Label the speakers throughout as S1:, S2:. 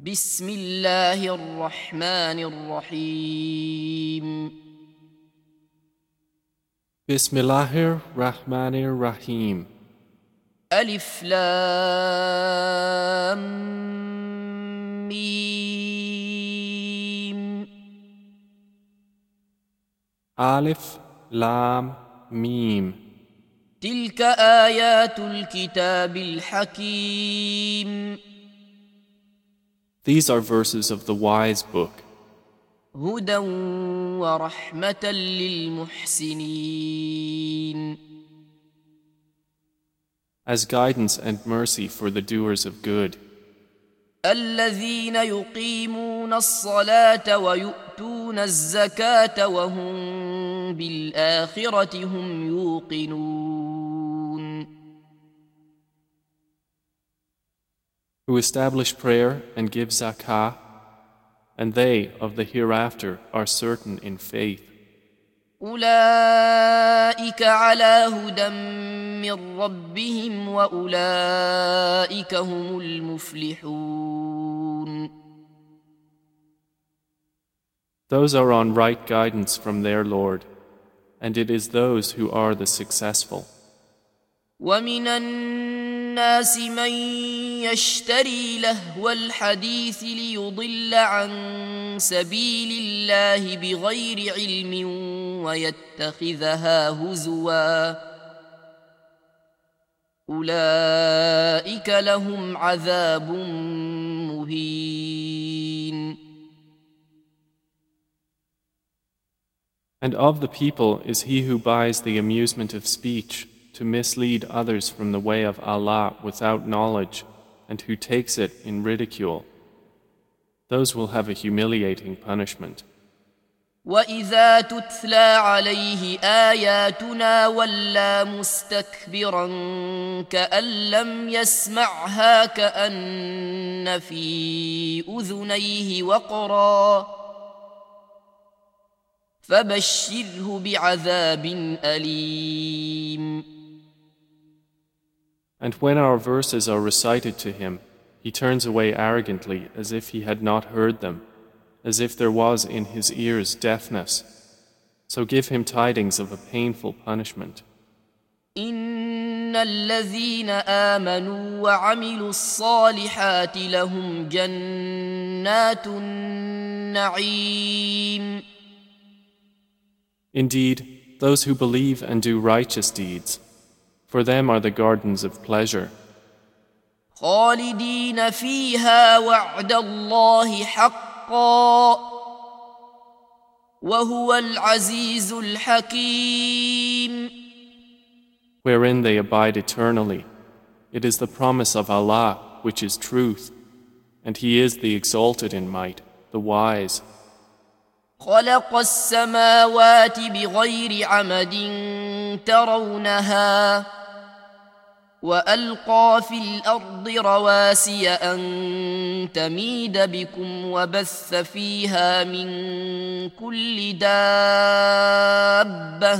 S1: بسم الله الرحمن الرحيم
S2: بسم الله الرحمن الرحيم
S1: ألف لام ميم
S2: ألف لام ميم
S1: تلك آيات الكتاب الحكيم
S2: These are verses of the wise book,
S1: هدى ورحمة للمحسنين
S2: as guidance and mercy for the doers of good,
S1: الذين يقيمون الصلاة ويؤتون الزكاة وهم بالآخرة هم يوقنون
S2: who establish prayer and give zakah, and they of the hereafter are certain in faith.
S1: أولئك على هدى من ربهم وأولئك هم المفلحون
S2: Those are on right guidance from their Lord, and it is those who are the successful.
S1: ومن الناس من يشتري لهو الحديث ليضل عن سبيل الله بغير علم ويتخذها هزوا أولئك لهم عذاب مهين
S2: And of the people is he who buys the amusement of speech to mislead others from the way of Allah without knowledge, and who takes it in ridicule. Those will have a humiliating punishment.
S1: وإذا تتلى عليه آياتنا ولى مستكبرا كأن لم يسمعها كأن في أذنيه وقرا فبشره بعذاب أليم
S2: And when our verses are recited to him, he turns away arrogantly as if he had not heard them, as if there was in his ears deafness. So give him tidings of a painful punishment.
S1: إن الذين آمنوا وعملوا الصالحات لهم جنات النعيم
S2: Indeed, those who believe and do righteous deeds, for them are the gardens of pleasure,
S1: خالدين فيها وعد الله حقا وهو العزيز الحكيم
S2: wherein they abide eternally. It is the promise of Allah which is truth, and He is the exalted in might, the wise.
S1: خلق السماوات بغير عمد ترونها وألقى في الأرض رواسي أن تميد بكم وبث فيها من كل دابة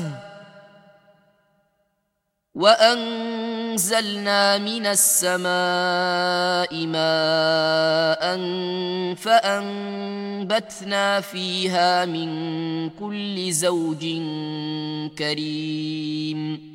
S1: وأنزلنا من السماء ماء فأنبتنا فيها من كل زوج كريم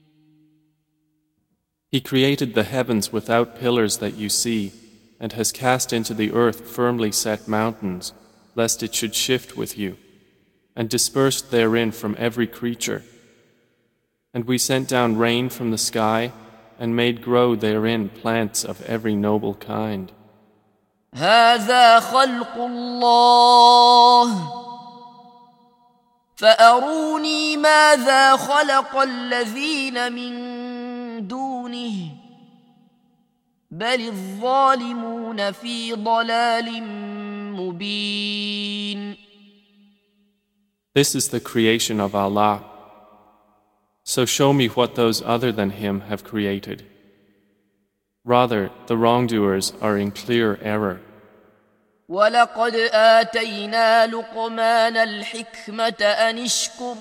S2: He created the heavens without pillars that you see, and has cast into the earth firmly set mountains, lest it should shift with you, and dispersed therein from every creature. And we sent down rain from the sky, and made grow therein plants of every noble kind.
S1: هذا خلق الله فأروني ماذا خلق الذين من دونه بل الظالمون في ضلال مبين
S2: This is the creation of Allah. So show me what those other than Him have created. Rather, the wrongdoers are in clear error.
S1: ولقد آتينا لقمان الحكمة أن اشكر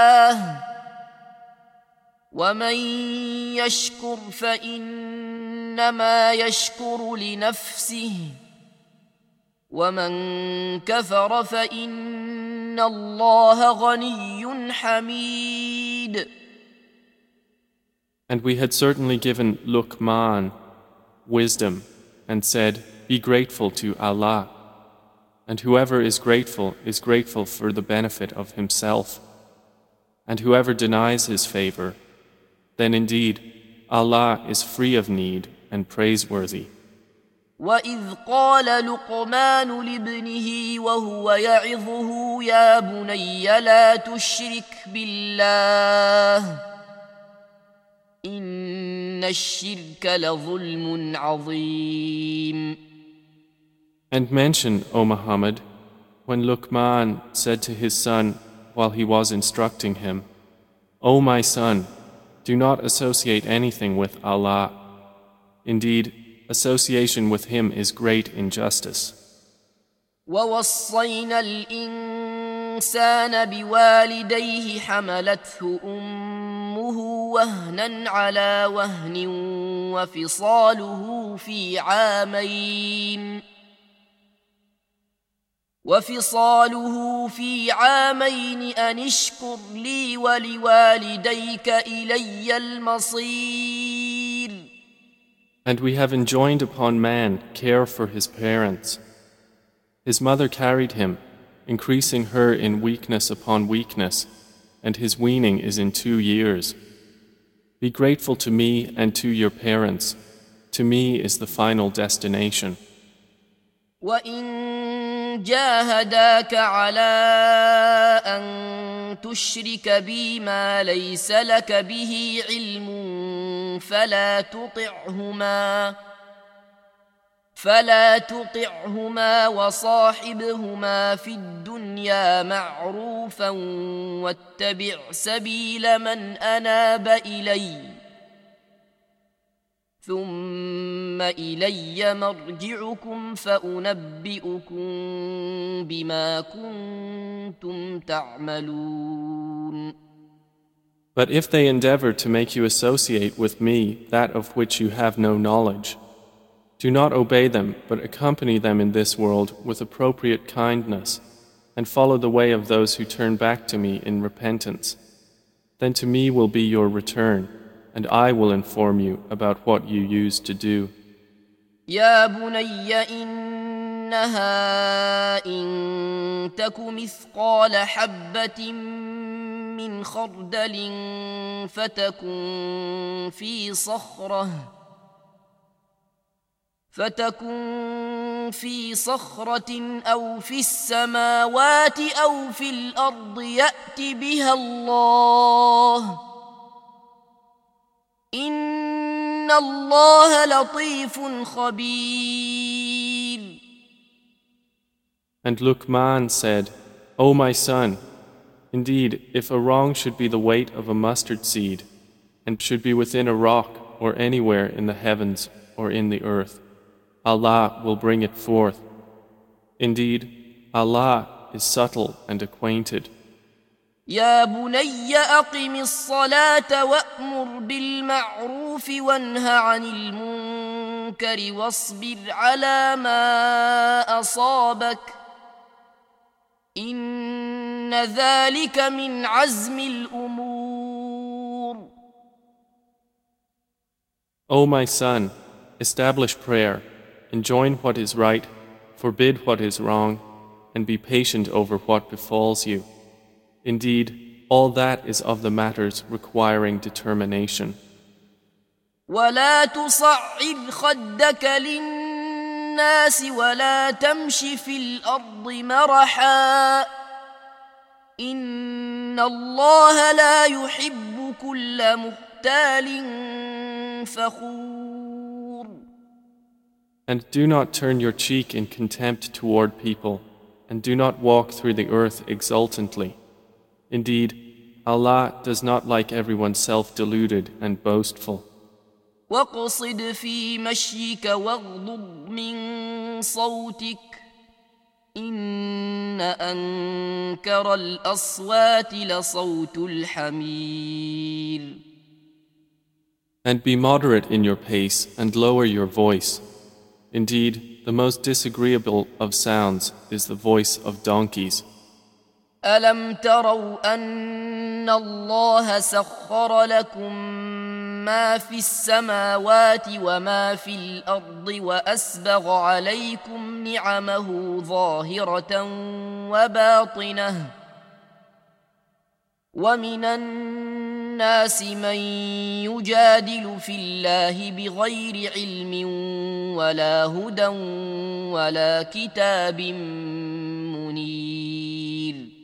S1: لله ومن يشكر فإن إنما يشكر لنفسه ومن كفر فإن الله غني حميد.
S2: And we had certainly given Luqman wisdom and said, "Be grateful to Allah. And whoever is grateful for the benefit of himself. And whoever denies his favor, then indeed Allah is free of need and praiseworthy."
S1: وَإِذْ قَالَ لُقْمَانُ لِابْنِهِ وَهُوَ يَعِظُهُ يَا بُنَيَّ لَا تُشْرِكْ بِاللَّهِ إِنَّ الشِّرْكَ لَظُلْمٌ عَظِيمٌ.
S2: And mention, O Muhammad, when Luqman said to his son while he was instructing him, "O my son, do not associate anything with Allah. Indeed, association with him is great injustice."
S1: وَوَصَّيْنَا الْإِنسَانَ بِوَالِدَيْهِ حَمَلَتْهُ أُمُّهُ وَهْنًا عَلَى وَهْنٍ وفصاله في عامين أن اشكر لي ولوالديك إلي المصير.
S2: And we have enjoined upon man care for his parents. His mother carried him, increasing her in weakness upon weakness, and his weaning is in 2 years. Be grateful to me and to your parents. To me is the final destination.
S1: وَإِن جَاهَدَاكَ عَلَىٰ أَن تُشْرِكَ بِي مَا لَيْسَ لَكَ بِهِ عِلْمٌ فَلَا تُطِعْهُمَا وَصَاحِبْهُمَا فِي الدُّنْيَا مَعْرُوفًا وَاتَّبِعْ سَبِيلَ مَنْ أَنَابَ إِلَيَّ ثُمَّ إِلَيَّ مَرْجِعُكُمْ فَأُنَبِّئُكُم بِمَا كُنتُمْ تَعْمَلُونَ.
S2: But if they endeavor to make you associate with me that of which you have no knowledge, do not obey them, but accompany them in this world with appropriate kindness, and follow the way of those who turn back to me in repentance. Then to me will be your return, and I will inform you about what you used to do.
S1: يا بني إنها إن تك مثقال حبة من خردل فتكن في صخرة أو في السماوات أو في الأرض يأت بها الله إن الله لطيف خبير.
S2: And Luqman said, "O my son, indeed, if a wrong should be the weight of a mustard seed, and should be within a rock or anywhere in the heavens or in the earth, Allah will bring it forth. Indeed, Allah is subtle and acquainted."
S1: يا بني أقم الصلاة وأمر بالمعروف وانه عن المنكر واصبر على ما أصابك إن ذلك من عزم الأمور.
S2: O my son, establish prayer, enjoin what is right, forbid what is wrong, and be patient over what befalls you. Indeed, all that is of the matters requiring determination.
S1: ولا تصعد خدك للناس ولا تمش في الأرض مرحا إن الله لا يحب كل مختال فخور.
S2: And do not turn your cheek in contempt toward people, and do not walk through the earth exultantly. Indeed, Allah does not like everyone self-deluded and boastful.
S1: واقصد في مشيك واغضض من صوتك إن أنكر الأصوات لصوت الحمير.
S2: And be moderate in your pace and lower your voice. Indeed, the most disagreeable of sounds is the voice of donkeys.
S1: ألم تروا أن الله سخر لكم ما في السماوات وما في الأرض وأسبغ عليكم نعمه ظاهرة وباطنة ومن الناس من يجادل في الله بغير علم ولا هدى ولا كتاب منير.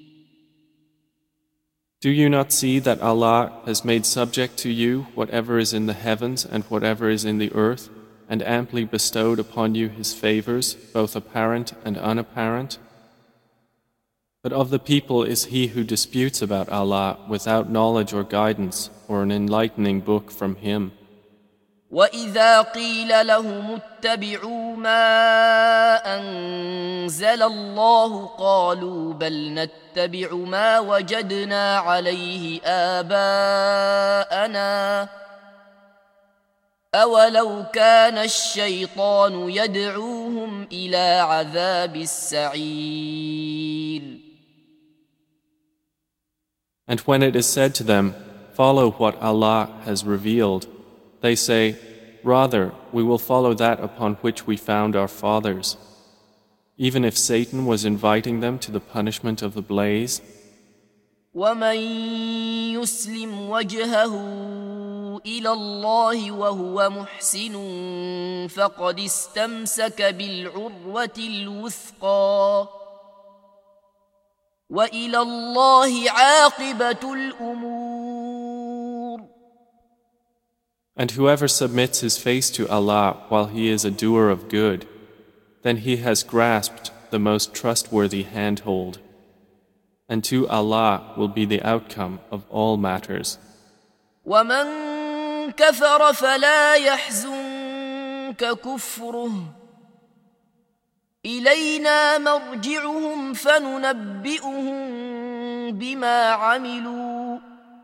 S2: Do you not see that Allah has made subject to you whatever is in the heavens and whatever is in the earth, and amply bestowed upon you His favors, both apparent and unapparent? But of the people is he who disputes about Allah without knowledge or guidance or an enlightening book from Him.
S1: وَإِذَا قِيلَ لَهُمُ اتَّبِعُوا مَا أَنزَلَ اللَّهُ قَالُوا بَلْ نَتَّبِعُ مَا وَجَدْنَا عَلَيْهِ آبَاءَنَا أَوَلَوْ كَانَ الشَّيْطَانُ يَدْعُوهُمْ إِلَى عَذَابِ السَّعِيرِ.
S2: And when it is said to them, follow what Allah has revealed, they say, rather, we will follow that upon which we found our fathers. Even if Satan was inviting them to the punishment of the blaze.
S1: وَمَن يُسْلِمْ وَجْهَهُ إِلَى اللَّهِ وَهُوَ مُحْسِنٌ فَقَدِ اسْتَمْسَكَ بِالْعُرْوَةِ الْوُثْقَى وَإِلَى اللَّهِ عَاقِبَةُ الْأُمُورِ.
S2: And whoever submits his face to Allah while he is a doer of good, then he has grasped the most trustworthy handhold. And to Allah will be the outcome of all matters.
S1: وَمَن كَفَرَ فَلَا يَحْزُنكَ كُفْرُهُ إِلَيْنَا مَرْجِعُهُمْ فَنُنَبِّئُهُم بِمَا عَمِلُوا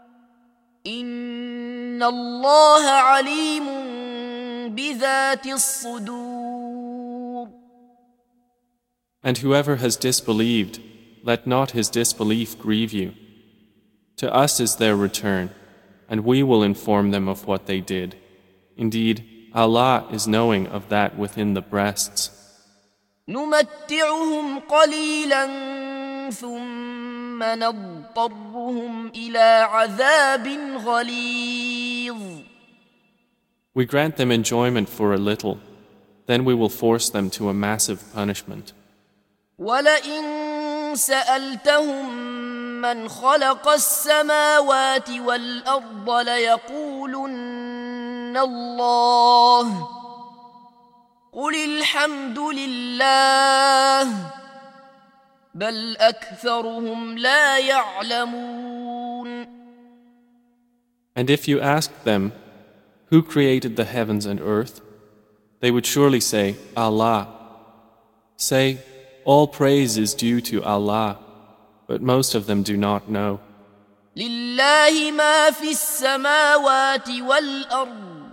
S1: إِنَّ اللَّهَ عَلِيمٌ بِذَاتِ الصُّدُورِ.
S2: And whoever has disbelieved, let not his disbelief grieve you. To us is their return, and we will inform them of what they did. Indeed, Allah is knowing of that within the breasts.
S1: نُمَتِّعُهُمْ قَلِيلًا ثُمَّ نَضْطَرُّهُمْ إِلَى عَذَابٍ غَلِيظٍ.
S2: We grant them enjoyment for a little, then we will force them to a massive punishment.
S1: وَلَئِن سَأَلْتَهُم مَّنْ خَلَقَ السَّمَاوَاتِ وَالْأَرْضَ لَيَقُولُنَّ اللَّهُ قُلِ الْحَمْدُ لِلَّهِ بَلْ أَكْثَرُهُمْ لَا يَعْلَمُونَ.
S2: And if you asked them, who created the heavens and earth? They would surely say, Allah. Say, all praise is due to Allah, but most of them do not know.
S1: لِلَّهِ مَا فِي السَّمَاوَاتِ وَالْأَرْضِ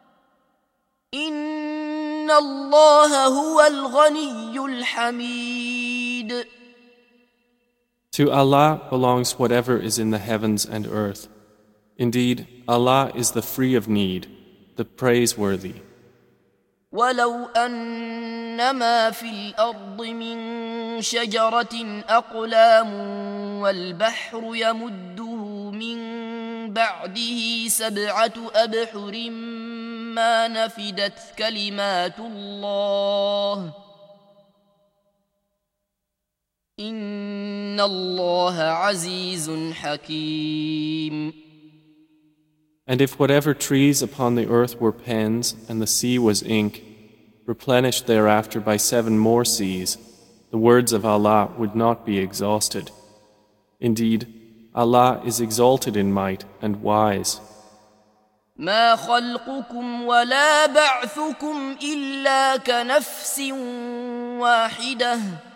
S1: إِنَّ اللَّهَ هُوَ الْغَنِيُّ الْحَمِيدُ.
S2: To Allah belongs whatever is in the heavens and earth. Indeed, Allah is the free of need, the praiseworthy.
S1: وَلَوْ أَنَّمَا فِي الْأَرْضِ مِن شَجَرَةٍ أَقْلَامٌ وَالْبَحْرُ يَمُدُّهُ مِن بَعْدِهِ 7 أَبْحُرٍ مَّا نَفِدَتْ كَلِمَاتُ اللَّهِ إِنَّ اللَّهَ عَزِيزٌ حَكِيمٌ.
S2: And if whatever trees upon the earth were pens and the sea was ink, replenished thereafter by 7 more seas, the words of Allah would not be exhausted. Indeed, Allah is exalted in might and wise.
S1: ما خلقكم ولا بعثكم إلا كنفس واحدة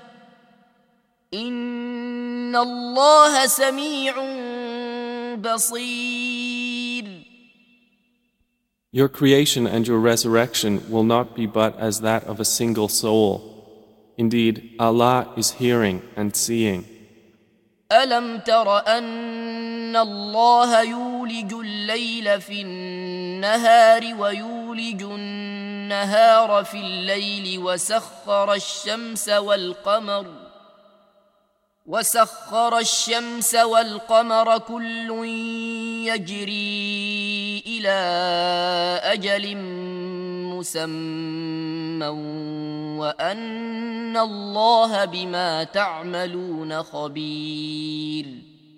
S1: إن الله سميع بصير.
S2: Your creation and your resurrection will not be but as that of a single soul. Indeed, Allah is hearing and seeing.
S1: ألم تر أن الله يولج الليل في النهار ويولج النهار في الليل وسخر الشمس والقمر كل يجري إلى أجل مسمى وأن الله بما تعملون خبير.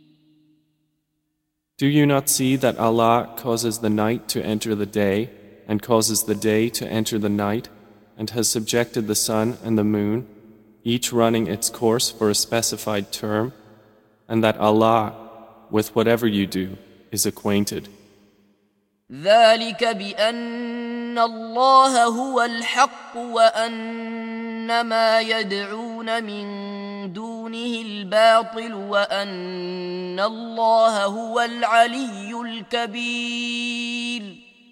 S2: Do you not see that Allah causes the night to enter the day and causes the day to enter the night and has subjected the sun and the moon, each running its course for a specified term, and that Allah, with whatever you do, is acquainted?
S1: ذلك بأن الله هو الحق وأن ما يدعون من دونه الباطل وأن الله هو العلي الكبير.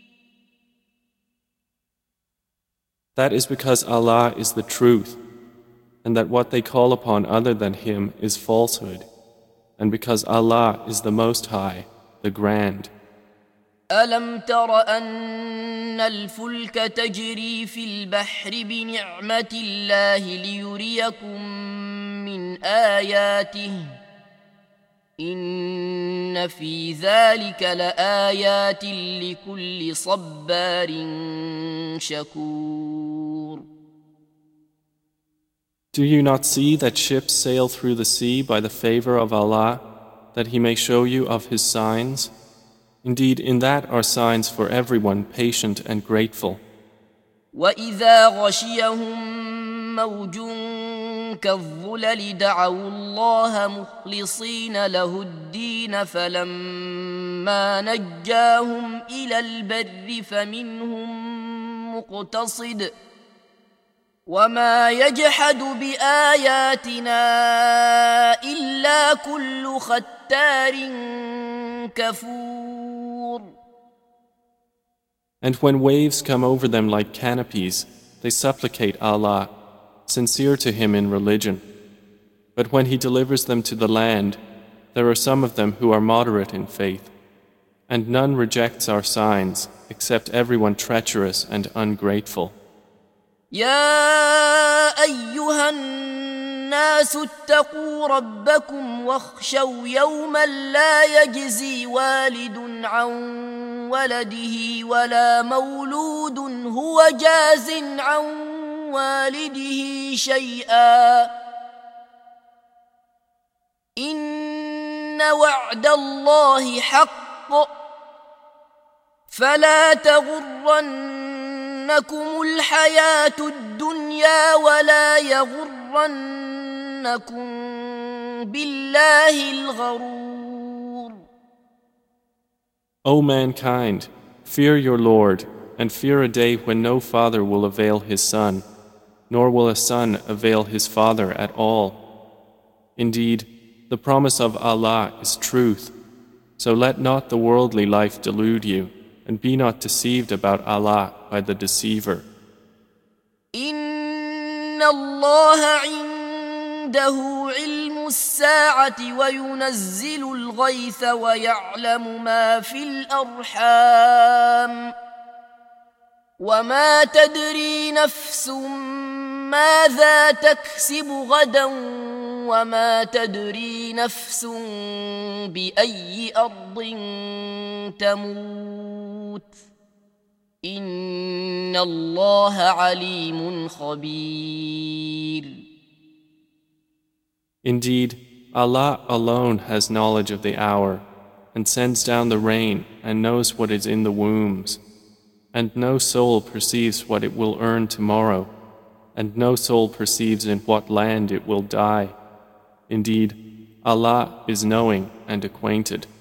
S2: That is because Allah is the truth, and that what they call upon other than Him is falsehood, and because Allah is the Most High, the Grand.
S1: ألم تر أن الفلك تجري في البحر بنعمة الله ليريكم من آياته إن في ذلك لآيات لكل صبار شكور.
S2: Do you not see that ships sail through the sea by the favor of Allah, that He may show you of His signs? Indeed, in that are signs for everyone patient and grateful.
S1: وَإِذَا غَشِيَهُم مَّوْجٌ كَالظُّلَلِ دَعَوُا اللَّهَ مُخْلِصِينَ لَهُ الدِّينَ فَلَمَّا نَجَّاهُمْ إِلَى الْبَرِّ فَمِنْهُم مُّقْتَصِدٌ وَمَا يَجْحَدُ بِآيَاتِنَا إِلَّا كُلُّ خَتَّارٍ كَفُورٍ.
S2: And when waves come over them like canopies, they supplicate Allah, sincere to Him in religion. But when He delivers them to the land, there are some of them who are moderate in faith, and none rejects our signs except everyone treacherous and ungrateful.
S1: يا أيها الناس اتقوا ربكم واخشوا يوما لا يجزي والد عن ولده ولا مولود هو جاز عن والده شيئا إن وعد الله حق فلا تغرنكم الحياة الدنيا ولا يغرنكم بالله الغرور.
S2: O mankind, fear your Lord, and fear a day when no father will avail his son, nor will a son avail his father at all. Indeed, the promise of Allah is truth, so let not the worldly life delude you, and be not deceived about Allah by the deceiver.
S1: إن الله عنده علم الساعة وينزل الغيث ويعلم ما في الأرحام وما تدري نفس ماذا تكسب غدا وما تدري نفس بأي أرض تموت إن الله عليم خبير.
S2: Indeed, Allah alone has knowledge of the hour, and sends down the rain and knows what is in the wombs. And no soul perceives what it will earn tomorrow, and no soul perceives in what land it will die. Indeed, Allah is knowing and acquainted.